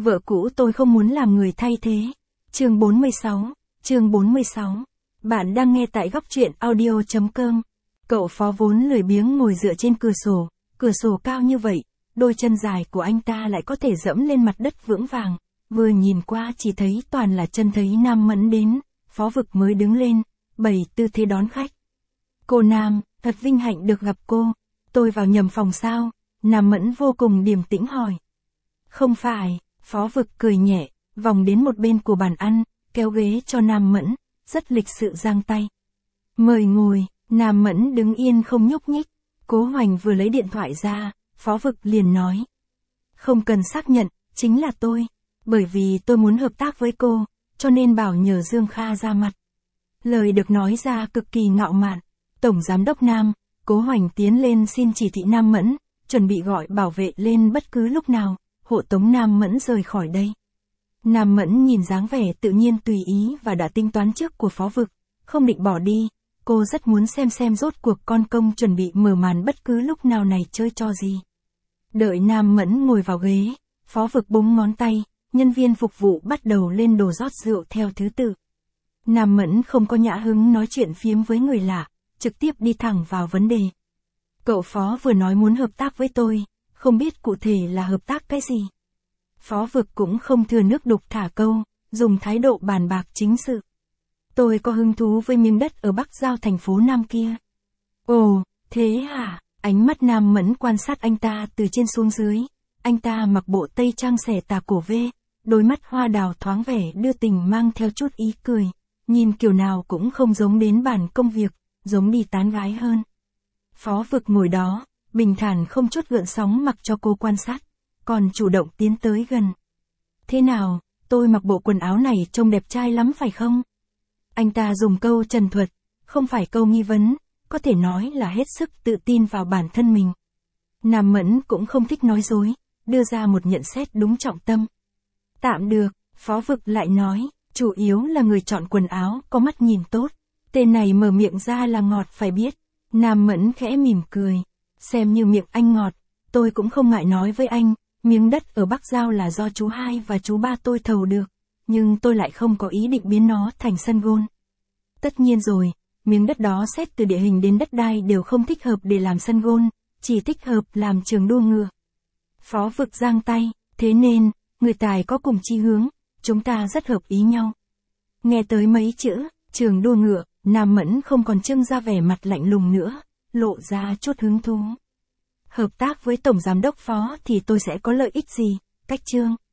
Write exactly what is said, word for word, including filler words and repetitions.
Vợ cũ tôi không muốn làm người thay thế. Chương bốn mươi sáu, chương bốn mươi sáu. Bạn đang nghe tại góc truyện audio chấm com. Cậu Phó vốn lười biếng ngồi dựa trên cửa sổ, cửa sổ cao như vậy, đôi chân dài của anh ta lại có thể dẫm lên mặt đất vững vàng. Vừa nhìn qua chỉ thấy toàn là chân. Thấy Nam Mẫn đến, Phó Vực mới đứng lên, bày tư thế đón khách. Cô Nam, thật vinh hạnh được gặp cô. Tôi vào nhầm phòng sao? Nam Mẫn vô cùng điềm tĩnh hỏi. Không phải, Phó Vực cười nhẹ, vòng đến một bên của bàn ăn, kéo ghế cho Nam Mẫn, rất lịch sự giang tay. Mời ngồi. Nam Mẫn đứng yên không nhúc nhích. Cố Hoành vừa lấy điện thoại ra, Phó Vực liền nói. Không cần xác nhận, chính là tôi. Bởi vì tôi muốn hợp tác với cô, cho nên bảo nhờ Dương Kha ra mặt. Lời được nói ra cực kỳ ngạo mạn. Tổng Giám đốc Nam, Cố Hoành tiến lên xin chỉ thị Nam Mẫn, chuẩn bị gọi bảo vệ lên bất cứ lúc nào, hộ tống Nam Mẫn rời khỏi đây. Nam Mẫn nhìn dáng vẻ tự nhiên tùy ý và đã tính toán trước của Phó Vực, không định bỏ đi. Cô rất muốn xem xem rốt cuộc con công chuẩn bị mở màn bất cứ lúc nào này chơi cho gì. Đợi Nam Mẫn ngồi vào ghế, Phó Vực búng ngón tay, nhân viên phục vụ bắt đầu lên đồ rót rượu theo thứ tự. Nam Mẫn không có nhã hứng nói chuyện phiếm với người lạ, trực tiếp đi thẳng vào vấn đề. Cậu Phó vừa nói muốn hợp tác với tôi, không biết cụ thể là hợp tác cái gì. Phó Vực cũng không thừa nước đục thả câu, dùng thái độ bàn bạc chính sự. Tôi có hứng thú với miếng đất ở Bắc Giao thành phố Nam kia. Ồ, thế hả? Ánh mắt Nam Mẫn quan sát anh ta từ trên xuống dưới. Anh ta mặc bộ tây trang xẻ tà cổ vê, đôi mắt hoa đào thoáng vẻ đưa tình mang theo chút ý cười. Nhìn kiểu nào cũng không giống đến bàn công việc, giống đi tán gái hơn. Phó Vực ngồi đó, bình thản không chút gợn sóng mặc cho cô quan sát, còn chủ động tiến tới gần. Thế nào, tôi mặc bộ quần áo này trông đẹp trai lắm phải không? Anh ta dùng câu trần thuật, không phải câu nghi vấn, có thể nói là hết sức tự tin vào bản thân mình. Nam Mẫn cũng không thích nói dối, đưa ra một nhận xét đúng trọng tâm. Tạm được, Phó Vực lại nói, chủ yếu là người chọn quần áo có mắt nhìn tốt. Tên này mở miệng ra là ngọt phải biết. Nam Mẫn khẽ mỉm cười, xem như miệng anh ngọt, tôi cũng không ngại nói với anh, miếng đất ở Bắc Giao là do chú hai và chú ba tôi thầu được, nhưng tôi lại không có ý định biến nó thành sân gôn. Tất nhiên rồi, miếng đất đó xét từ địa hình đến đất đai đều không thích hợp để làm sân gôn, chỉ thích hợp làm trường đua ngựa. Phó Vực giang tay, thế nên, người tài có cùng chí hướng, chúng ta rất hợp ý nhau. Nghe tới mấy chữ, trường đua ngựa, Nam Mẫn không còn trưng ra vẻ mặt lạnh lùng nữa, lộ ra chút hứng thú. Hợp tác với Tổng Giám đốc Phó thì tôi sẽ có lợi ích gì? Cách chương.